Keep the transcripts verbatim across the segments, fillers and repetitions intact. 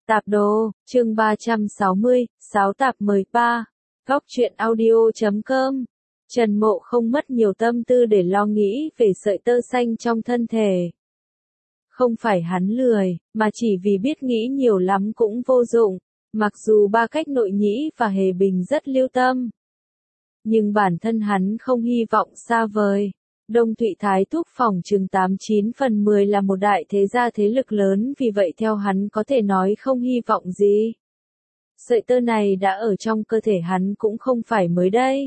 Tạp đồ, chương ba trăm sáu mươi, sáu tạp mời ba. Góc truyện audio chấm com. Trần Mộ không mất nhiều tâm tư để lo nghĩ về sợi tơ xanh trong thân thể. Không phải hắn lười, mà chỉ vì biết nghĩ nhiều lắm cũng vô dụng, mặc dù Ba Cách Nội Nhĩ và Hề Bình rất lưu tâm. Nhưng bản thân hắn không hy vọng xa vời. Đông Thụy Thái Thúc phỏng chừng tám chín phần mười là một đại thế gia thế lực lớn, vì vậy theo hắn có thể nói không hy vọng gì. Sợi tơ này đã ở trong cơ thể hắn cũng không phải mới đây.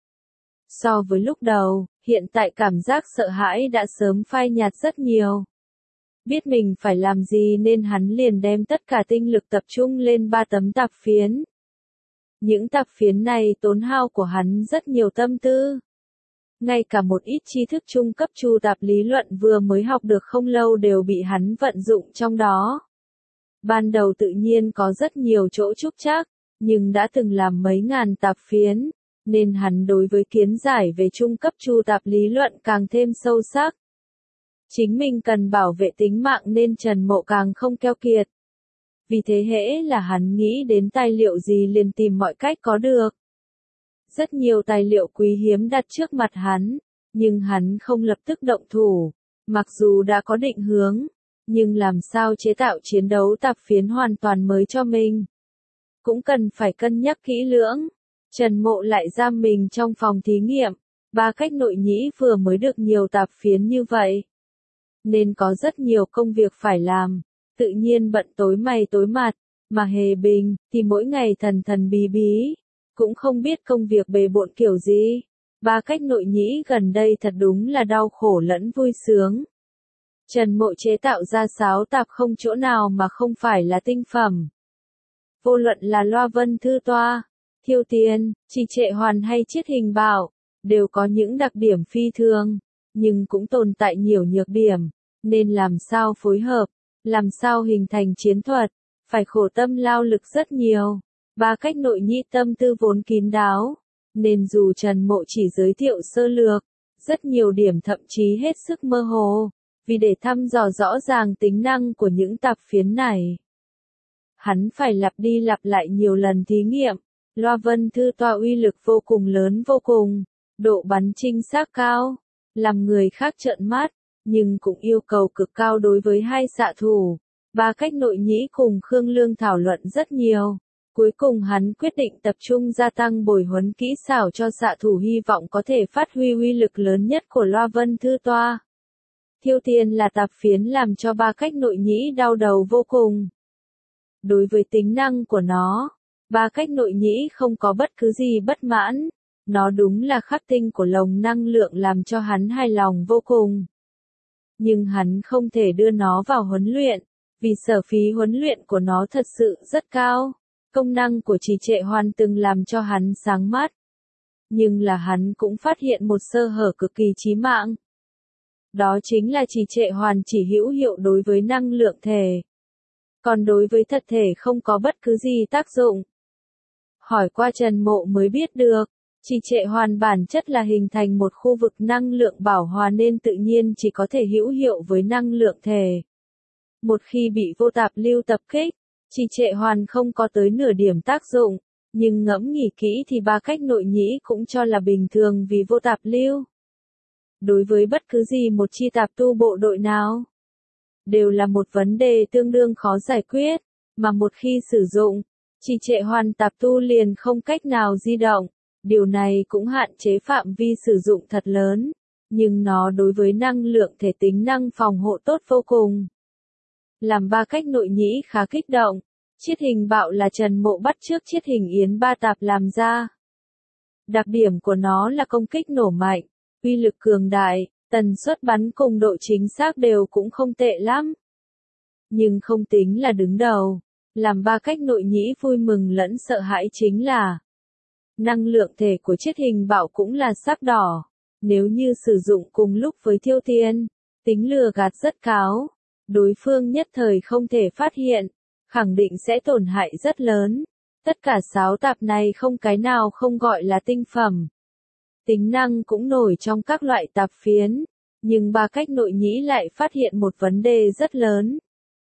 So với lúc đầu, hiện tại cảm giác sợ hãi đã sớm phai nhạt rất nhiều. Biết mình phải làm gì nên hắn liền đem tất cả tinh lực tập trung lên ba tấm tạp phiến. Những tạp phiến này tốn hao của hắn rất nhiều tâm tư. Ngay cả một ít tri thức trung cấp chu tạp lý luận vừa mới học được không lâu đều bị hắn vận dụng trong đó. Ban đầu tự nhiên có rất nhiều chỗ trúc trắc, nhưng đã từng làm mấy ngàn tạp phiến, nên hắn đối với kiến giải về trung cấp chu tạp lý luận càng thêm sâu sắc. Chính mình cần bảo vệ tính mạng nên Trần Mộ càng không keo kiệt. Vì thế hễ là hắn nghĩ đến tài liệu gì liền tìm mọi cách có được. Rất nhiều tài liệu quý hiếm đặt trước mặt hắn, nhưng hắn không lập tức động thủ. Mặc dù đã có định hướng, nhưng làm sao chế tạo chiến đấu tạp phiến hoàn toàn mới cho mình. Cũng cần phải cân nhắc kỹ lưỡng. Trần Mộ lại giam mình trong phòng thí nghiệm. Ba Cách Nội Nhĩ vừa mới được nhiều tạp phiến như vậy, nên có rất nhiều công việc phải làm, tự nhiên bận tối mày tối mặt, mà Hề Bình thì mỗi ngày thần thần bí bí, cũng không biết công việc bề bộn kiểu gì. Ba Cách Nội Nhĩ gần đây thật đúng là đau khổ lẫn vui sướng. Trần Mộ chế tạo ra sáo tạp không chỗ nào mà không phải là tinh phẩm. Vô luận là Loa Vân Thư Toa, Thiêu Tiên, Trì Trệ Hoàn hay Chiết Hình Bảo, đều có những đặc điểm phi thường, nhưng cũng tồn tại nhiều nhược điểm, nên làm sao phối hợp, làm sao hình thành chiến thuật, phải khổ tâm lao lực rất nhiều. Ba Cách Nội Nhĩ tâm tư vốn kín đáo, nên dù Trần Mộ chỉ giới thiệu sơ lược, rất nhiều điểm thậm chí hết sức mơ hồ, vì để thăm dò rõ ràng tính năng của những tạp phiến này. Hắn phải lặp đi lặp lại nhiều lần thí nghiệm. Loa Vân Thư Toa uy lực vô cùng lớn vô cùng, độ bắn chính xác cao, làm người khác trợn mắt, nhưng cũng yêu cầu cực cao đối với hai xạ thủ. Ba Cách Nội Nhĩ cùng Khương Lương thảo luận rất nhiều. Cuối cùng hắn quyết định tập trung gia tăng bồi huấn kỹ xảo cho xạ thủ, hy vọng có thể phát huy uy lực lớn nhất của Loa Vân Thư Toa. Thiêu Tiên là tạp phiến làm cho Ba Cách Nội Nhĩ đau đầu vô cùng. Đối với tính năng của nó, Ba Cách Nội Nhĩ không có bất cứ gì bất mãn. Nó đúng là khắc tinh của lồng năng lượng làm cho hắn hài lòng vô cùng. Nhưng hắn không thể đưa nó vào huấn luyện, vì sở phí huấn luyện của nó thật sự rất cao. Công năng của Trì Trệ Hoàn từng làm cho hắn sáng mắt. Nhưng là hắn cũng phát hiện một sơ hở cực kỳ chí mạng. Đó chính là Trì Trệ Hoàn chỉ hữu hiệu đối với năng lượng thể. Còn đối với thật thể không có bất cứ gì tác dụng. Hỏi qua Trần Mộ mới biết được, Trì Trệ Hoàn bản chất là hình thành một khu vực năng lượng bảo hòa nên tự nhiên chỉ có thể hữu hiệu với năng lượng thể. Một khi bị vô tạp lưu tập kích, Trì Trệ Hoàn không có tới nửa điểm tác dụng, nhưng ngẫm nghĩ kỹ thì Ba Cách Nội Nhĩ cũng cho là bình thường vì vô tạp lưu. Đối với bất cứ gì một chi tạp tu bộ đội nào, đều là một vấn đề tương đương khó giải quyết, mà một khi sử dụng, Trì Trệ Hoàn tạp tu liền không cách nào di động. Điều này cũng hạn chế phạm vi sử dụng thật lớn, nhưng nó đối với năng lượng thể tính năng phòng hộ tốt vô cùng. Làm Ba Cách Nội Nhĩ khá kích động. Chiết Hình Bạo là Trần Mộ bắt chước Chiết Hình Yến ba tạp làm ra. Đặc điểm của nó là công kích nổ mạnh, uy lực cường đại, tần suất bắn cùng độ chính xác đều cũng không tệ lắm. Nhưng không tính là đứng đầu. Làm Ba Cách Nội Nhĩ vui mừng lẫn sợ hãi chính là năng lượng thể của Chiết Hình Bạo cũng là sắc đỏ. Nếu như sử dụng cùng lúc với Thiêu Tiên, tính lừa gạt rất cao. Đối phương nhất thời không thể phát hiện, khẳng định sẽ tổn hại rất lớn. Tất cả sáo tạp này không cái nào không gọi là tinh phẩm. Tính năng cũng nổi trong các loại tạp phiến, nhưng Ba Cách Nội Nhĩ lại phát hiện một vấn đề rất lớn.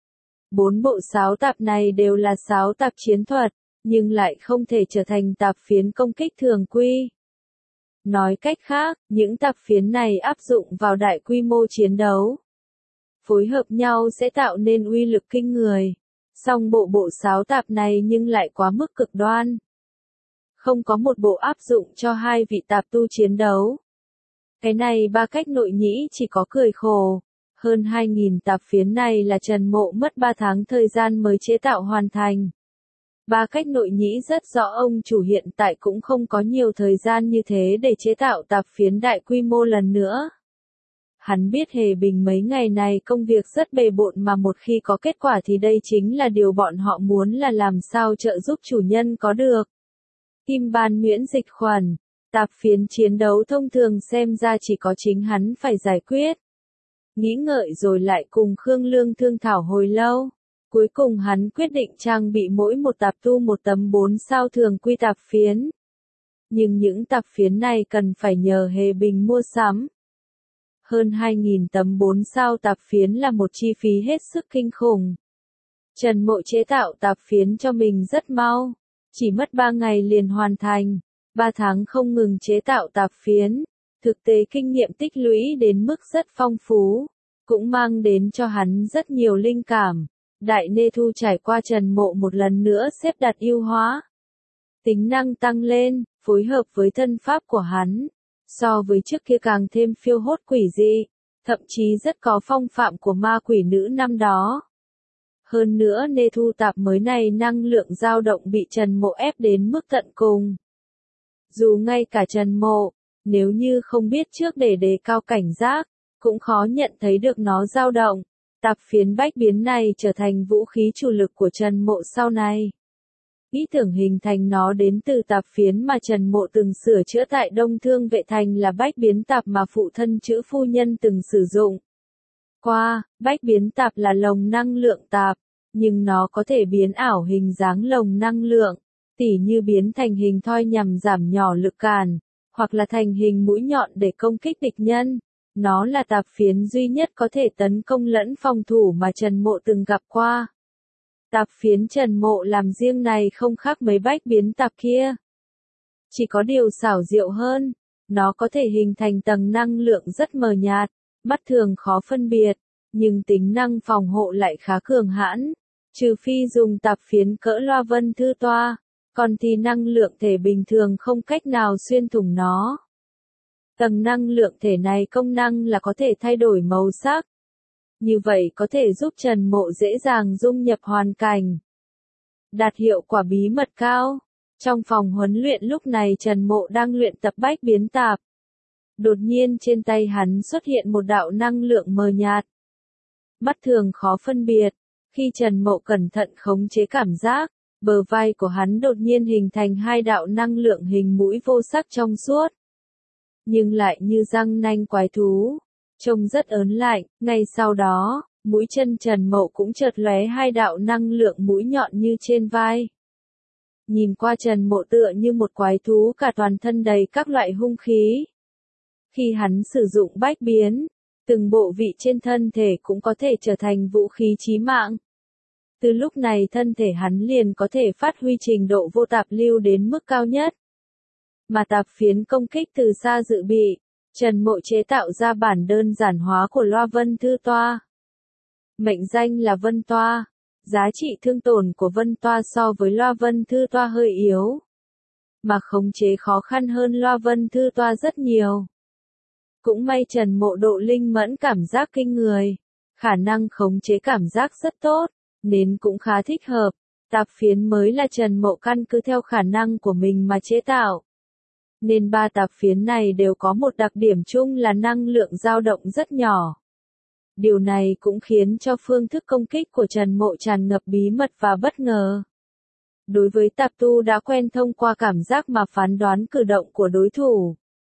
Bốn bộ sáo tạp này đều là sáo tạp chiến thuật, nhưng lại không thể trở thành tạp phiến công kích thường quy. Nói cách khác, những tạp phiến này áp dụng vào đại quy mô chiến đấu. Phối hợp nhau sẽ tạo nên uy lực kinh người. Song bộ bộ sáo tạp này nhưng lại quá mức cực đoan. Không có một bộ áp dụng cho hai vị tạp tu chiến đấu. Cái này ba cách nội nhĩ chỉ có cười khổ. Hơn hai nghìn tạp phiến này là Trần Mộ mất ba tháng thời gian mới chế tạo hoàn thành. Ba cách nội nhĩ rất rõ ông chủ hiện tại cũng không có nhiều thời gian như thế để chế tạo tạp phiến đại quy mô lần nữa. Hắn biết Hề Bình mấy ngày này công việc rất bề bộn mà một khi có kết quả thì đây chính là điều bọn họ muốn là làm sao trợ giúp chủ nhân có được. Kim ban miễn dịch khuẩn, tạp phiến chiến đấu thông thường xem ra chỉ có chính hắn phải giải quyết. Nghĩ ngợi rồi lại cùng Khương Lương thương thảo hồi lâu. Cuối cùng hắn quyết định trang bị mỗi một tạp tu một tấm bốn sao thường quy tạp phiến. Nhưng những tạp phiến này cần phải nhờ Hề Bình mua sắm. Hơn hai nghìn tấm bốn sao tạp phiến là một chi phí hết sức kinh khủng. Trần Mộ chế tạo tạp phiến cho mình rất mau. Chỉ mất ba ngày liền hoàn thành. ba tháng không ngừng chế tạo tạp phiến. Thực tế kinh nghiệm tích lũy đến mức rất phong phú. Cũng mang đến cho hắn rất nhiều linh cảm. Đại Nê Thu trải qua Trần Mộ một lần nữa xếp đặt ưu hóa. Tính năng tăng lên, phối hợp với thân pháp của hắn. So với trước kia càng thêm phiêu hốt quỷ dị. Thậm chí rất có phong phạm của ma quỷ nữ năm đó. Hơn nữa Nê Thu tạp mới này năng lượng dao động bị Trần Mộ ép đến mức tận cùng. Dù ngay cả Trần Mộ, nếu như không biết trước để đề cao cảnh giác, cũng khó nhận thấy được nó dao động. Tạp phiến bách biến này trở thành vũ khí chủ lực của Trần Mộ sau này. Ý tưởng hình thành nó đến từ tạp phiến mà Trần Mộ từng sửa chữa tại Đông Thương Vệ Thành là bách biến tạp mà phụ thân chữ phu nhân từng sử dụng. Qua, bách biến tạp là lồng năng lượng tạp, nhưng nó có thể biến ảo hình dáng lồng năng lượng, tỉ như biến thành hình thoi nhằm giảm nhỏ lực cản, hoặc là thành hình mũi nhọn để công kích địch nhân. Nó là tạp phiến duy nhất có thể tấn công lẫn phòng thủ mà Trần Mộ từng gặp qua. Tạp phiến Trần Mộ làm riêng này không khác mấy bách biến tạp kia. Chỉ có điều xảo diệu hơn, nó có thể hình thành tầng năng lượng rất mờ nhạt, mắt thường khó phân biệt, nhưng tính năng phòng hộ lại khá cường hãn. Trừ phi dùng tạp phiến cỡ loa vân thư toa, còn thì năng lượng thể bình thường không cách nào xuyên thủng nó. Tầng năng lượng thể này công năng là có thể thay đổi màu sắc. Như vậy có thể giúp Trần Mộ dễ dàng dung nhập hoàn cảnh. Đạt hiệu quả bí mật cao. Trong phòng huấn luyện lúc này Trần Mộ đang luyện tập bách biến tạp. Đột nhiên trên tay hắn xuất hiện một đạo năng lượng mờ nhạt. Mắt thường khó phân biệt. Khi Trần Mộ cẩn thận khống chế cảm giác, bờ vai của hắn đột nhiên hình thành hai đạo năng lượng hình mũi vô sắc trong suốt. Nhưng lại như răng nanh quái thú, trông rất ớn lạnh. Ngay sau đó, mũi chân Trần Mộ cũng chợt lóe hai đạo năng lượng mũi nhọn như trên vai. Nhìn qua Trần Mộ tựa như một quái thú cả toàn thân đầy các loại hung khí. Khi hắn sử dụng bách biến, từng bộ vị trên thân thể cũng có thể trở thành vũ khí chí mạng. Từ lúc này thân thể hắn liền có thể phát huy trình độ vô tạp lưu đến mức cao nhất. Mà tạp phiến công kích từ xa dự bị, Trần Mộ chế tạo ra bản đơn giản hóa của loa vân thư toa. Mệnh danh là vân toa, giá trị thương tổn của vân toa so với loa vân thư toa hơi yếu. Mà khống chế khó khăn hơn loa vân thư toa rất nhiều. Cũng may Trần Mộ độ linh mẫn cảm giác kinh người, khả năng khống chế cảm giác rất tốt, nên cũng khá thích hợp. Tạp phiến mới là Trần Mộ căn cứ theo khả năng của mình mà chế tạo. Nên ba tạp phiến này đều có một đặc điểm chung là năng lượng dao động rất nhỏ. Điều này cũng khiến cho phương thức công kích của Trần Mộ tràn ngập bí mật và bất ngờ. Đối với tạp tu đã quen thông qua cảm giác mà phán đoán cử động của đối thủ.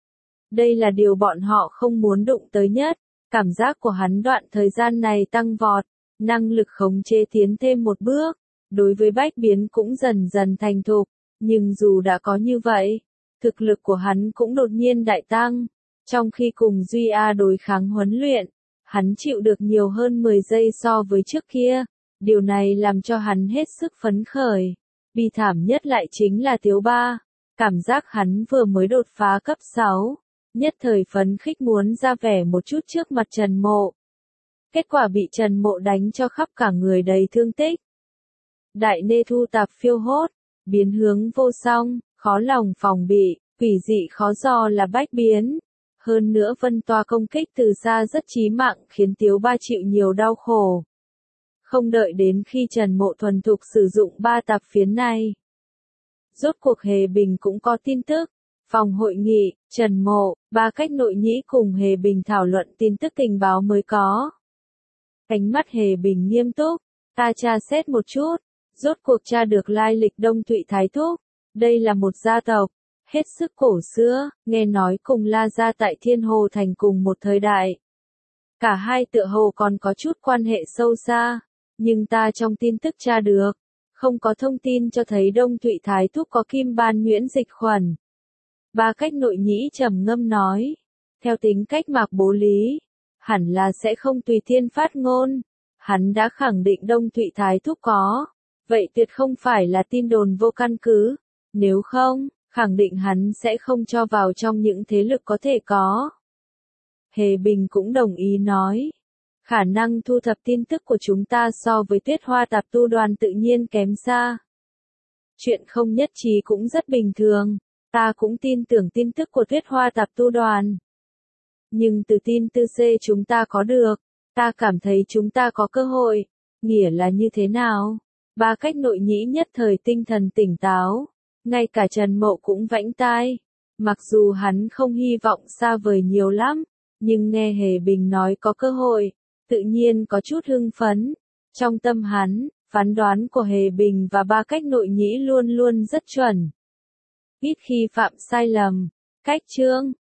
Đây là điều bọn họ không muốn đụng tới nhất. Cảm giác của hắn đoạn thời gian này tăng vọt, năng lực khống chế tiến thêm một bước. Đối với bách biến cũng dần dần thành thục, nhưng dù đã có như vậy, thực lực của hắn cũng đột nhiên đại tăng. Trong khi cùng Duy A đối kháng huấn luyện, hắn chịu được nhiều hơn mười giây so với trước kia. Điều này làm cho hắn hết sức phấn khởi. Bi thảm nhất lại chính là Tiếu Ba. Cảm giác hắn vừa mới đột phá cấp sáu, nhất thời phấn khích muốn ra vẻ một chút trước mặt Trần Mộ. Kết quả bị Trần Mộ đánh cho khắp cả người đầy thương tích. Đại nê thu tạp phiêu hốt, biến hướng vô song, khó lòng phòng bị, quỷ dị khó dò là bách biến. Hơn nữa vân toa công kích từ xa rất chí mạng khiến Tiếu Ba chịu nhiều đau khổ. Không đợi đến khi Trần Mộ thuần thục sử dụng ba tạp phiến này. Rốt cuộc Hề Bình cũng có tin tức. Phòng hội nghị, Trần Mộ, Ba Cách Nội Nhĩ cùng Hề Bình thảo luận tin tức tình báo mới có. Ánh mắt Hề Bình nghiêm túc, ta tra xét một chút, rốt cuộc tra được lai lịch Đông Thụy Thái Thúc. Đây là một gia tộc, hết sức cổ xưa, nghe nói cùng La Gia tại Thiên Hồ Thành cùng một thời đại. Cả hai tựa hồ còn có chút quan hệ sâu xa, nhưng ta trong tin tức tra được, không có thông tin cho thấy Đông Thụy Thái Thúc có kim ban nhuyễn dịch khuẩn. Ba Cách Nội Nhĩ trầm ngâm nói, theo tính cách Mạc Bố Lý, hẳn là sẽ không tùy thiên phát ngôn. Hắn đã khẳng định Đông Thụy Thái Thúc có, vậy tuyệt không phải là tin đồn vô căn cứ. Nếu không, khẳng định hắn sẽ không cho vào trong những thế lực có thể có. Hề Bình cũng đồng ý nói, khả năng thu thập tin tức của chúng ta so với Tuyết Hoa Tạp Tu Đoàn tự nhiên kém xa. Chuyện không nhất trí cũng rất bình thường, ta cũng tin tưởng tin tức của Tuyết Hoa Tạp Tu Đoàn. Nhưng từ tin tư C chúng ta có được, ta cảm thấy chúng ta có cơ hội. Nghĩa là như thế nào? Ba Cách Nội Nhĩ nhất thời tinh thần tỉnh táo, ngay cả Trần Mộ cũng vãnh tai. Mặc dù hắn không hy vọng xa vời nhiều lắm, nhưng nghe Hề Bình nói có cơ hội, tự nhiên có chút hưng phấn. Trong tâm hắn, phán đoán của Hề Bình và Ba Cách Nội Nhĩ luôn luôn rất chuẩn. Ít khi phạm sai lầm. Cách chương